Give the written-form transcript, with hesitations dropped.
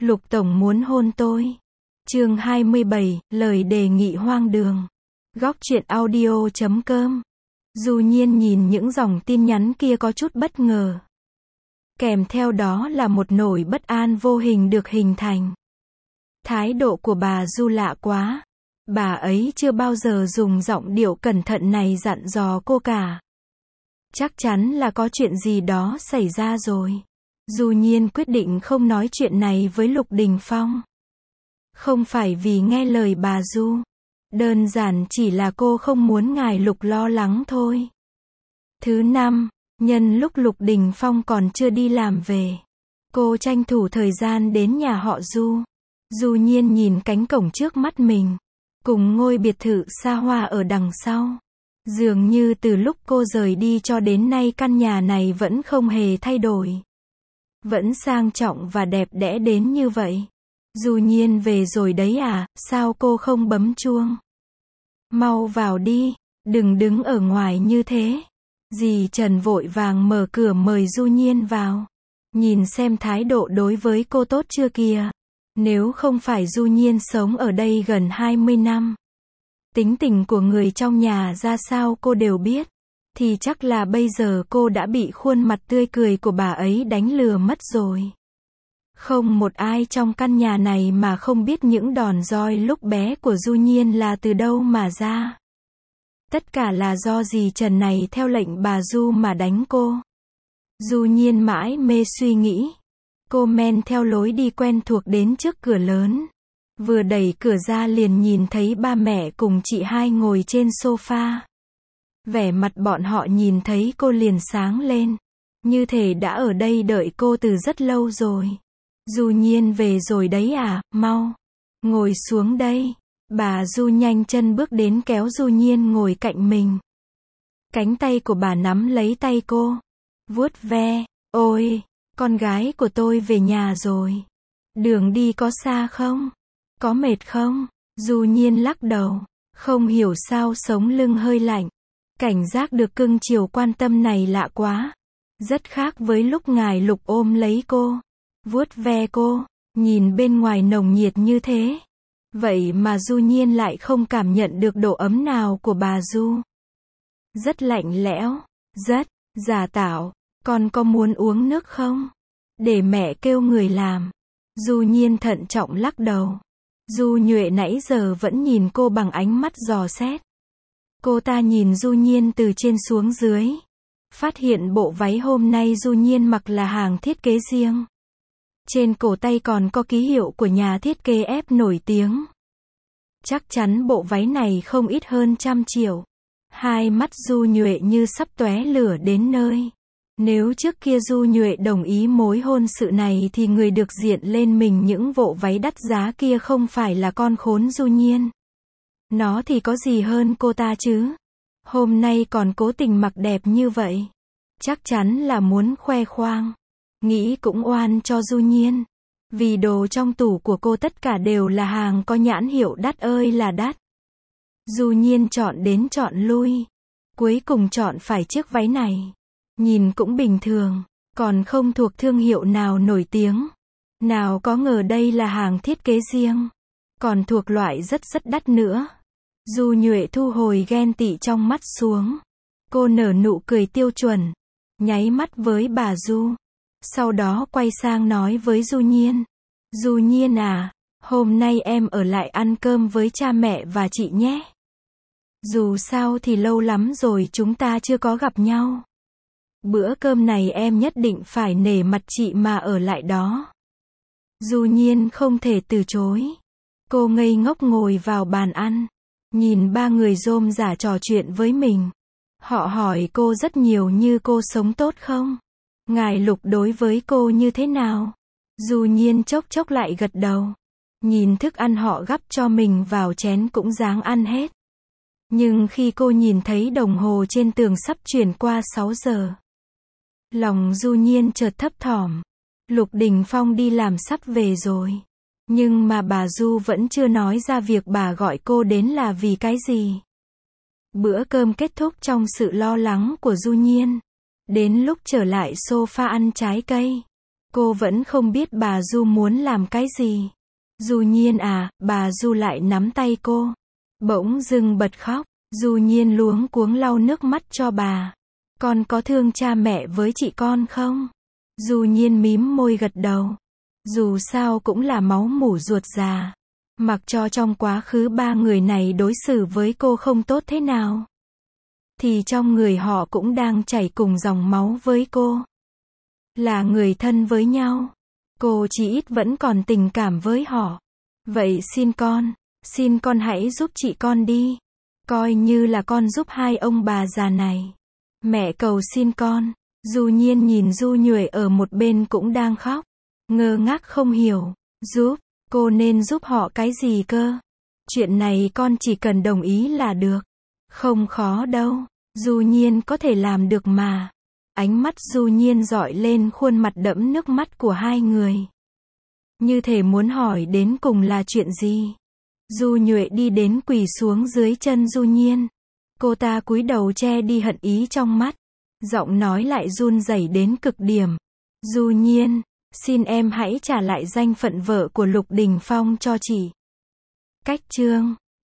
Lục Tổng muốn hôn tôi. Chương 27, lời đề nghị hoang đường. Góc truyện audio.com. Du Nhiên nhìn những dòng tin nhắn kia có chút bất ngờ. Kèm theo đó là một nỗi bất an vô hình được hình thành. Thái độ của bà Du lạ quá. Bà ấy chưa bao giờ dùng giọng điệu cẩn thận này dặn dò cô cả. Chắc chắn là có chuyện gì đó xảy ra rồi. Du Nhiên quyết định không nói chuyện này với Lục Đình Phong. Không phải vì nghe lời bà Du. Đơn giản chỉ là cô không muốn ngài Lục lo lắng thôi. Thứ năm, nhân lúc Lục Đình Phong còn chưa đi làm về, cô tranh thủ thời gian đến nhà họ Du. Du Nhiên nhìn cánh cổng trước mắt mình, cùng ngôi biệt thự xa hoa ở đằng sau. Dường như từ lúc cô rời đi cho đến nay căn nhà này vẫn không hề thay đổi. Vẫn sang trọng và đẹp đẽ đến như vậy. Du Nhiên về rồi đấy à, sao cô không bấm chuông? Mau vào đi, đừng đứng ở ngoài như thế. Dì Trần vội vàng mở cửa mời Du Nhiên vào. Nhìn xem thái độ đối với cô tốt chưa kìa. Nếu không phải Du Nhiên sống ở đây gần 20 năm. Tính tình của người trong nhà ra sao cô đều biết. Thì chắc là bây giờ cô đã bị khuôn mặt tươi cười của bà ấy đánh lừa mất rồi. Không một ai trong căn nhà này mà không biết những đòn roi lúc bé của Du Nhiên là từ đâu mà ra. Tất cả là do dì Trần này theo lệnh bà Du mà đánh cô. Du Nhiên mãi mê suy nghĩ. Cô men theo lối đi quen thuộc đến trước cửa lớn. Vừa đẩy cửa ra liền nhìn thấy ba mẹ cùng chị hai ngồi trên sofa. Vẻ mặt bọn họ nhìn thấy cô liền sáng lên. Như thể đã ở đây đợi cô từ rất lâu rồi. Du Nhiên về rồi đấy à, mau. Ngồi xuống đây. Bà Du nhanh chân bước đến kéo Du Nhiên ngồi cạnh mình. Cánh tay của bà nắm lấy tay cô. Vuốt ve, ôi, con gái của tôi về nhà rồi. Đường đi có xa không? Có mệt không? Du Nhiên lắc đầu. Không hiểu sao sống lưng hơi lạnh. Cảnh giác được cưng chiều quan tâm này lạ quá. Rất khác với lúc ngài Lục ôm lấy cô. Vuốt ve cô. Nhìn bên ngoài nồng nhiệt như thế. Vậy mà Du Nhiên lại không cảm nhận được độ ấm nào của bà Du. Rất lạnh lẽo. Rất giả tạo. Con có muốn uống nước không? Để mẹ kêu người làm. Du Nhiên thận trọng lắc đầu. Du Nhuệ nãy giờ vẫn nhìn cô bằng ánh mắt dò xét. Cô ta nhìn Du Nhiên từ trên xuống dưới. Phát hiện bộ váy hôm nay Du Nhiên mặc là hàng thiết kế riêng. Trên cổ tay còn có ký hiệu của nhà thiết kế ép nổi tiếng. Chắc chắn bộ váy này không ít hơn 100 triệu. Hai mắt Du Nhuệ như sắp tóe lửa đến nơi. Nếu trước kia Du Nhuệ đồng ý mối hôn sự này thì người được diện lên mình những bộ váy đắt giá kia không phải là con khốn Du Nhiên. Nó thì có gì hơn cô ta chứ? Hôm nay còn cố tình mặc đẹp như vậy. Chắc chắn là muốn khoe khoang. Nghĩ cũng oan cho Du Nhiên. Vì đồ trong tủ của cô tất cả đều là hàng có nhãn hiệu đắt ơi là đắt. Du Nhiên chọn đến chọn lui. Cuối cùng chọn phải chiếc váy này. Nhìn cũng bình thường. Còn không thuộc thương hiệu nào nổi tiếng. Nào có ngờ đây là hàng thiết kế riêng. Còn thuộc loại rất đắt nữa. Du Nhuệ thu hồi ghen tị trong mắt xuống. Cô nở nụ cười tiêu chuẩn. Nháy mắt với bà Du. Sau đó quay sang nói với Du Nhiên. Du Nhiên à, hôm nay em ở lại ăn cơm với cha mẹ và chị nhé. Dù sao thì lâu lắm rồi chúng ta chưa có gặp nhau. Bữa cơm này em nhất định phải nể mặt chị mà ở lại đó. Du Nhiên không thể từ chối. Cô ngây ngốc ngồi vào bàn ăn. Nhìn ba người rôm rả trò chuyện với mình. Họ hỏi cô rất nhiều như cô sống tốt không? Ngài Lục đối với cô như thế nào? Du Nhiên chốc chốc lại gật đầu. Nhìn thức ăn họ gắp cho mình vào chén cũng ráng ăn hết. Nhưng khi cô nhìn thấy đồng hồ trên tường sắp chuyển qua 6 giờ. Lòng Du Nhiên chợt thấp thỏm. Lục Đình Phong đi làm sắp về rồi. Nhưng mà bà Du vẫn chưa nói ra việc bà gọi cô đến là vì cái gì. Bữa cơm kết thúc trong sự lo lắng của Du Nhiên. Đến lúc trở lại sofa ăn trái cây. Cô vẫn không biết bà Du muốn làm cái gì. Du Nhiên à, bà Du lại nắm tay cô. Bỗng dưng bật khóc. Du Nhiên luống cuống lau nước mắt cho bà. Con có thương cha mẹ với chị con không? Du Nhiên mím môi gật đầu. Dù sao cũng là máu mủ ruột già. Mặc cho trong quá khứ ba người này đối xử với cô không tốt thế nào, thì trong người họ cũng đang chảy cùng dòng máu với cô. Là người thân với nhau. Cô chỉ ít vẫn còn tình cảm với họ. Vậy xin con hãy giúp chị con đi. Coi như là con giúp hai ông bà già này. Mẹ cầu xin con. Du Nhiên nhìn Du Nhuệ ở một bên cũng đang khóc. Ngơ ngác không hiểu. Giúp, cô nên giúp họ cái gì cơ? Chuyện này con chỉ cần đồng ý là được. Không khó đâu. Du Nhiên có thể làm được mà. Ánh mắt Du Nhiên dọi lên khuôn mặt đẫm nước mắt của hai người. Như thể muốn hỏi đến cùng là chuyện gì. Du Nhuệ đi đến quỳ xuống dưới chân Du Nhiên. Cô ta cúi đầu che đi hận ý trong mắt. Giọng nói lại run rẩy đến cực điểm. Du Nhiên, xin em hãy trả lại danh phận vợ của Lục Đình Phong cho chị. Cách chương